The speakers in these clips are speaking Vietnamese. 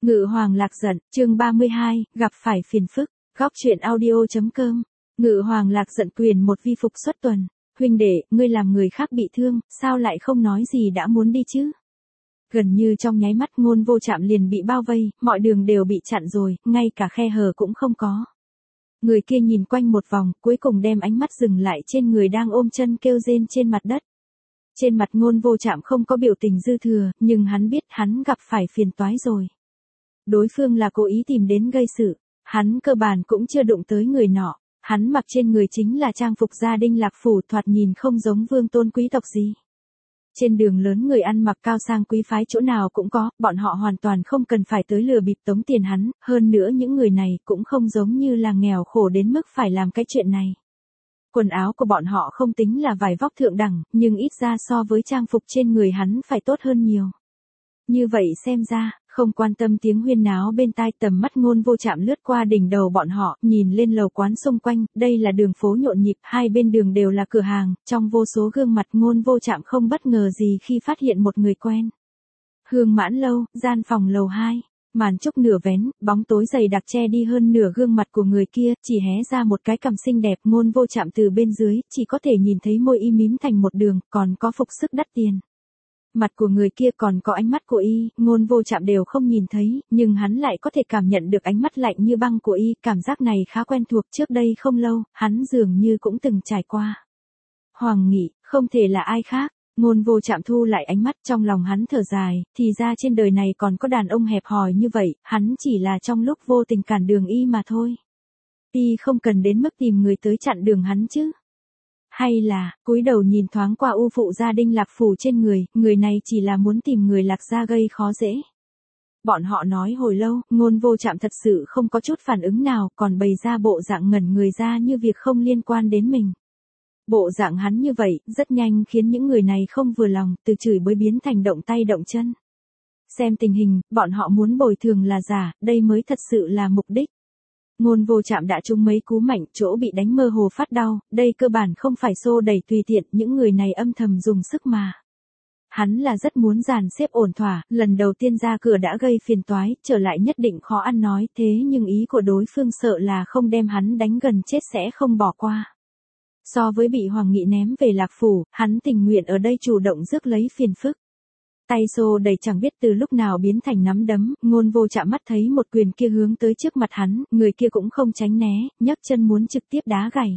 Ngự Hoàng Lạc Giận, chương 32, gặp phải phiền phức, góc truyện audio.com. Ngự Hoàng Lạc Giận quyền một vi phục xuất tuần. Huynh đệ, ngươi làm người khác bị thương, sao lại không nói gì đã muốn đi chứ? Gần như trong nháy mắt Ngôn Vô Trạm liền bị bao vây, mọi đường đều bị chặn rồi, ngay cả khe hở cũng không có. Người kia nhìn quanh một vòng, cuối cùng đem ánh mắt dừng lại trên người đang ôm chân kêu rên trên mặt đất. Trên mặt Ngôn Vô Trạm không có biểu tình dư thừa, nhưng hắn biết hắn gặp phải phiền toái rồi. Đối phương là cố ý tìm đến gây sự, hắn cơ bản cũng chưa đụng tới người nọ, hắn mặc trên người chính là trang phục gia đình Lạc Phủ, thoạt nhìn không giống vương tôn quý tộc gì. Trên đường lớn người ăn mặc cao sang quý phái chỗ nào cũng có, bọn họ hoàn toàn không cần phải tới lừa bịp tống tiền hắn, hơn nữa những người này cũng không giống như là nghèo khổ đến mức phải làm cái chuyện này. Quần áo của bọn họ không tính là vải vóc thượng đẳng, nhưng ít ra so với trang phục trên người hắn phải tốt hơn nhiều. Như vậy xem ra, không quan tâm tiếng huyên náo bên tai, tầm mắt Ngôn Vô Trạm lướt qua đỉnh đầu bọn họ, nhìn lên lầu quán xung quanh, đây là đường phố nhộn nhịp, hai bên đường đều là cửa hàng, trong vô số gương mặt Ngôn Vô Trạm không bất ngờ gì khi phát hiện một người quen. Hương Mãn Lâu, gian phòng lầu 2, màn trúc nửa vén, bóng tối dày đặc che đi hơn nửa gương mặt của người kia, chỉ hé ra một cái cằm xinh đẹp. Ngôn Vô Trạm từ bên dưới, chỉ có thể nhìn thấy môi y mím thành một đường, còn có phục sức đắt tiền. Mặt của người kia còn có ánh mắt của y, Ngôn Vô Trạm đều không nhìn thấy, nhưng hắn lại có thể cảm nhận được ánh mắt lạnh như băng của y, cảm giác này khá quen thuộc, trước đây không lâu, hắn dường như cũng từng trải qua. Hoàng Nghị, không thể là ai khác. Ngôn Vô Trạm thu lại ánh mắt, trong lòng hắn thở dài, thì ra trên đời này còn có đàn ông hẹp hòi như vậy, hắn chỉ là trong lúc vô tình cản đường y mà thôi. Y không cần đến mức tìm người tới chặn đường hắn chứ. Hay là, cúi đầu nhìn thoáng qua u phụ gia đình Lạc Phủ trên người này chỉ là muốn tìm người Lạc gia gây khó dễ. Bọn họ nói hồi lâu, Ngôn Vô Trạm thật sự không có chút phản ứng nào, còn bày ra bộ dạng ngẩn người ra như việc không liên quan đến mình. Bộ dạng hắn như vậy, rất nhanh khiến những người này không vừa lòng, từ chửi bới biến thành động tay động chân. Xem tình hình, bọn họ muốn bồi thường là giả, đây mới thật sự là mục đích. Ngôn Vô Trạm đã trúng mấy cú mạnh, chỗ bị đánh mơ hồ phát đau, đây cơ bản không phải xô đẩy tùy tiện, những người này âm thầm dùng sức mà. Hắn là rất muốn dàn xếp ổn thỏa, lần đầu tiên ra cửa đã gây phiền toái, trở lại nhất định khó ăn nói, thế nhưng ý của đối phương sợ là không đem hắn đánh gần chết sẽ không bỏ qua. So với bị Hoàng Nghị ném về Lạc Phủ, hắn tình nguyện ở đây chủ động rước lấy phiền phức. Tay xô đẩy chẳng biết từ lúc nào biến thành nắm đấm, Ngôn Vô Trạm mắt thấy một quyền kia hướng tới trước mặt hắn, người kia cũng không tránh né, nhấc chân muốn trực tiếp đá gãy.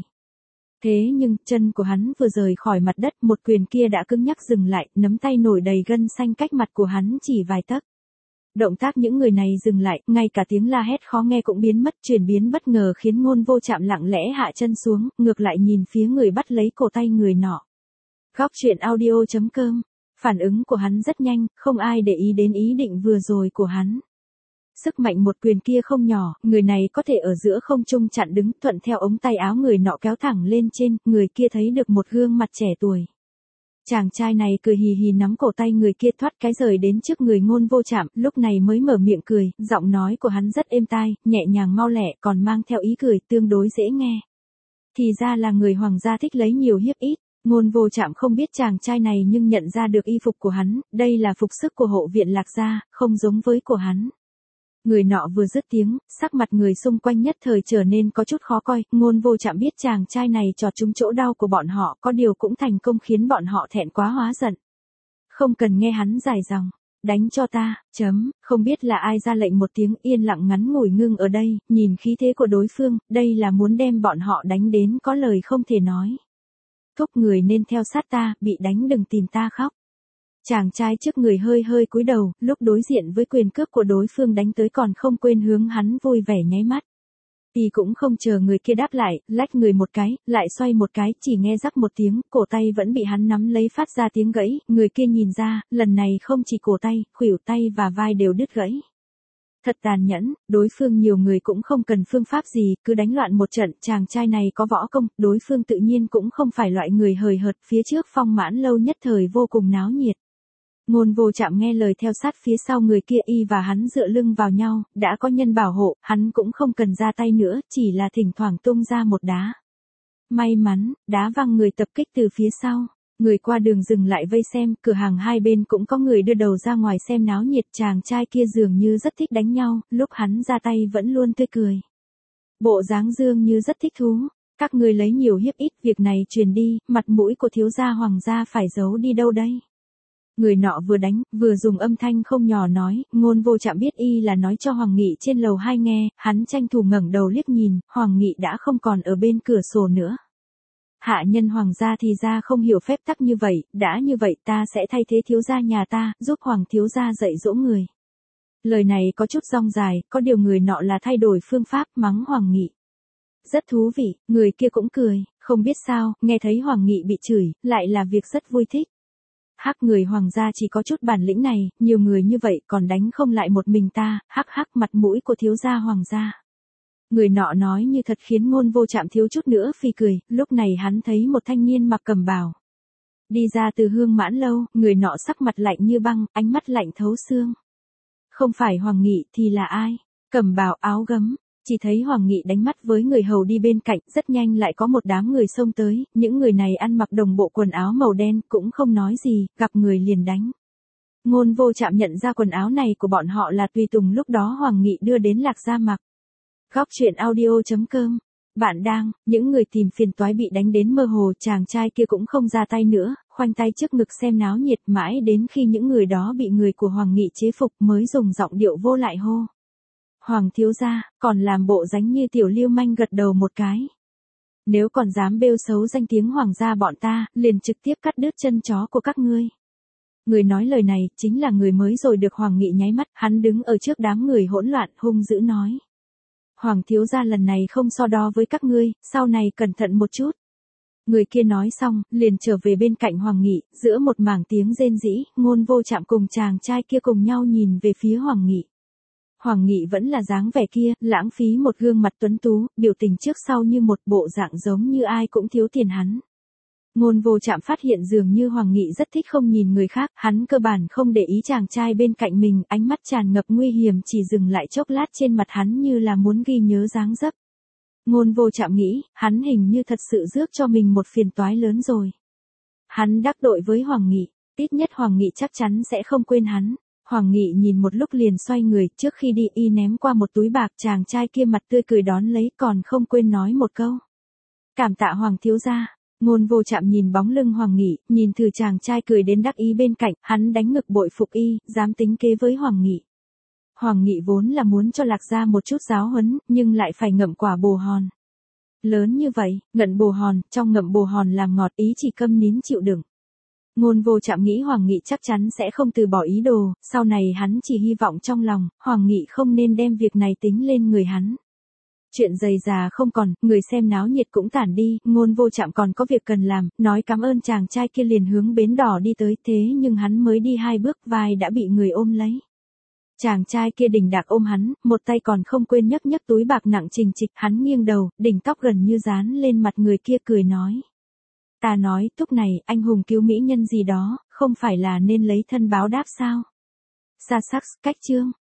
Thế nhưng, chân của hắn vừa rời khỏi mặt đất, một quyền kia đã cứng nhắc dừng lại, nắm tay nổi đầy gân xanh cách mặt của hắn chỉ vài tấc. Động tác những người này dừng lại, ngay cả tiếng la hét khó nghe cũng biến mất, chuyển biến bất ngờ khiến Ngôn Vô Trạm lặng lẽ hạ chân xuống, ngược lại nhìn phía người bắt lấy cổ tay người nọ. Góc truyện audio.com. Phản ứng của hắn rất nhanh, không ai để ý đến ý định vừa rồi của hắn. Sức mạnh một quyền kia không nhỏ, người này có thể ở giữa không trung chặn đứng, thuận theo ống tay áo người nọ kéo thẳng lên trên, người kia thấy được một gương mặt trẻ tuổi. Chàng trai này cười hì hì nắm cổ tay người kia thoát cái rời đến trước người Ngôn Vô Trạm, lúc này mới mở miệng cười, giọng nói của hắn rất êm tai, nhẹ nhàng mau lẹ, còn mang theo ý cười tương đối dễ nghe. Thì ra là người hoàng gia thích lấy nhiều hiếp ít. Ngôn Vô Trạm không biết chàng trai này nhưng nhận ra được y phục của hắn, đây là phục sức của hộ viện Lạc gia, không giống với của hắn. Người nọ vừa dứt tiếng, sắc mặt người xung quanh nhất thời trở nên có chút khó coi, Ngôn Vô Trạm biết chàng trai này chọt trúng chỗ đau của bọn họ, có điều cũng thành công khiến bọn họ thẹn quá hóa giận. Không cần nghe hắn dài dòng, đánh cho ta, không biết là ai ra lệnh một tiếng, yên lặng ngắn ngủi ngưng ở đây, nhìn khí thế của đối phương, đây là muốn đem bọn họ đánh đến có lời không thể nói. Thúc người nên theo sát ta, bị đánh đừng tìm ta khóc. Chàng trai trước người hơi hơi cúi đầu, lúc đối diện với quyền cước của đối phương đánh tới còn không quên hướng hắn vui vẻ nháy mắt. Y cũng không chờ người kia đáp lại, lách người một cái, lại xoay một cái, chỉ nghe rắc một tiếng, cổ tay vẫn bị hắn nắm lấy phát ra tiếng gãy, người kia nhìn ra, lần này không chỉ cổ tay, khuỷu tay và vai đều đứt gãy. Thật tàn nhẫn, đối phương nhiều người cũng không cần phương pháp gì, cứ đánh loạn một trận, chàng trai này có võ công, đối phương tự nhiên cũng không phải loại người hời hợt, phía trước Phong Mãn Lâu nhất thời vô cùng náo nhiệt. Ngôn Vô Trạm nghe lời theo sát phía sau người kia, y và hắn dựa lưng vào nhau, đã có nhân bảo hộ, hắn cũng không cần ra tay nữa, chỉ là thỉnh thoảng tung ra một đá. May mắn, đá văng người tập kích từ phía sau. Người qua đường dừng lại vây xem, cửa hàng hai bên cũng có người đưa đầu ra ngoài xem náo nhiệt. Chàng trai kia dường như rất thích đánh nhau, lúc hắn ra tay vẫn luôn tươi cười. Bộ dáng dường như rất thích thú. Các ngươi lấy nhiều hiếp ít, việc này truyền đi, mặt mũi của thiếu gia Hoàng gia phải giấu đi đâu đây? Người nọ vừa đánh, vừa dùng âm thanh không nhỏ nói, Ngôn Vô Trạm biết y là nói cho Hoàng Nghị trên lầu 2 nghe, hắn tranh thủ ngẩng đầu liếc nhìn, Hoàng Nghị đã không còn ở bên cửa sổ nữa. Hạ nhân Hoàng gia thì ra không hiểu phép tắc như vậy, đã như vậy ta sẽ thay thế thiếu gia nhà ta, giúp Hoàng thiếu gia dạy dỗ người. Lời này có chút rong dài, có điều người nọ là thay đổi phương pháp mắng Hoàng Nghị. Rất thú vị, người kia cũng cười, không biết sao, nghe thấy Hoàng Nghị bị chửi, lại là việc rất vui thích. Hắc, người Hoàng gia chỉ có chút bản lĩnh này, nhiều người như vậy còn đánh không lại một mình ta, hắc hắc, mặt mũi của thiếu gia Hoàng gia. Người nọ nói như thật khiến Ngôn Vô Trạm thiếu chút nữa phì cười, lúc này hắn thấy một thanh niên mặc cẩm bào đi ra từ Hương Mãn lâu, người nọ sắc mặt lạnh như băng, ánh mắt lạnh thấu xương. Không phải Hoàng Nghị thì là ai? Cẩm bào áo gấm. Chỉ thấy Hoàng Nghị đánh mắt với người hầu đi bên cạnh, rất nhanh lại có một đám người xông tới, những người này ăn mặc đồng bộ quần áo màu đen, cũng không nói gì, gặp người liền đánh. Ngôn Vô Trạm nhận ra quần áo này của bọn họ là tùy tùng lúc đó Hoàng Nghị đưa đến Lạc Gia mặc. Góc truyện audio.com. Bạn đang, những người tìm phiền toái bị đánh đến mơ hồ, chàng trai kia cũng không ra tay nữa, khoanh tay trước ngực xem náo nhiệt mãi đến khi những người đó bị người của Hoàng Nghị chế phục mới dùng giọng điệu vô lại hô. Hoàng thiếu gia, còn làm bộ dáng như tiểu lưu manh gật đầu một cái. Nếu còn dám bêu xấu danh tiếng Hoàng gia bọn ta, liền trực tiếp cắt đứt chân chó của các ngươi. Người nói lời này, chính là người mới rồi được Hoàng Nghị nháy mắt, hắn đứng ở trước đám người hỗn loạn, hung dữ nói. Hoàng thiếu gia lần này không so đo với các ngươi, sau này cẩn thận một chút. Người kia nói xong, liền trở về bên cạnh Hoàng Nghị, giữa một mảng tiếng rên rỉ, Ngôn Vô Trạm cùng chàng trai kia cùng nhau nhìn về phía Hoàng Nghị. Hoàng Nghị vẫn là dáng vẻ kia, lãng phí một gương mặt tuấn tú, biểu tình trước sau như một bộ dạng giống như ai cũng thiếu tiền hắn. Ngôn Vô Trạm phát hiện dường như Hoàng Nghị rất thích không nhìn người khác, hắn cơ bản không để ý chàng trai bên cạnh mình, ánh mắt tràn ngập nguy hiểm chỉ dừng lại chốc lát trên mặt hắn như là muốn ghi nhớ dáng dấp. Ngôn Vô Trạm nghĩ, hắn hình như thật sự rước cho mình một phiền toái lớn rồi. Hắn đắc tội với Hoàng Nghị, ít nhất Hoàng Nghị chắc chắn sẽ không quên hắn. Hoàng Nghị nhìn một lúc liền xoay người, trước khi đi y ném qua một túi bạc, chàng trai kia mặt tươi cười đón lấy, còn không quên nói một câu. Cảm tạ Hoàng thiếu gia. Ngôn Vô Trạm nhìn bóng lưng Hoàng Nghị, nhìn thử chàng trai cười đến đắc ý bên cạnh, hắn đánh ngực bội phục y, dám tính kế với Hoàng Nghị. Hoàng Nghị vốn là muốn cho Lạc Gia một chút giáo huấn, nhưng lại phải ngậm quả bồ hòn. Lớn như vậy, ngậm bồ hòn, trong ngậm bồ hòn làm ngọt, ý chỉ câm nín chịu đựng. Ngôn Vô Trạm nghĩ Hoàng Nghị chắc chắn sẽ không từ bỏ ý đồ, sau này hắn chỉ hy vọng trong lòng, Hoàng Nghị không nên đem việc này tính lên người hắn. Chuyện dày già không còn, người xem náo nhiệt cũng tản đi, Ngôn Vô Trạm còn có việc cần làm, nói cảm ơn chàng trai kia liền hướng bến đỏ đi tới, thế nhưng hắn mới đi 2 bước vai đã bị người ôm lấy. Chàng trai kia đỉnh đạc ôm hắn, một tay còn không quên nhấc nhấc túi bạc nặng trình trịch, hắn nghiêng đầu, đỉnh tóc gần như dán lên mặt người kia cười nói. Ta nói, lúc này, anh hùng cứu mỹ nhân gì đó, không phải là nên lấy thân báo đáp sao? Sa sắc, cách chương.